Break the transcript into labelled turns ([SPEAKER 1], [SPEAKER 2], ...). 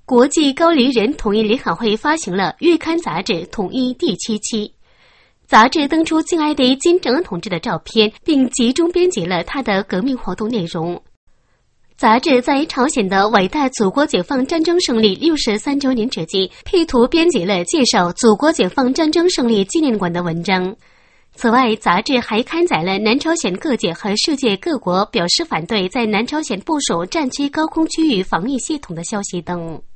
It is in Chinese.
[SPEAKER 1] 国际高丽人统一联合会发行了月刊杂志《统一》第7期。杂志登出敬爱的金正恩同志的照片，并集中编辑了他的革命活动内容。杂志在朝鲜的伟大祖国解放战争胜利63周年之际，配图编辑了介绍祖国解放战争胜利纪念馆的文章。此外，杂志还刊载了南朝鲜各界和世界各国表示反对在南朝鲜部署战区高空区域防御系统的消息等。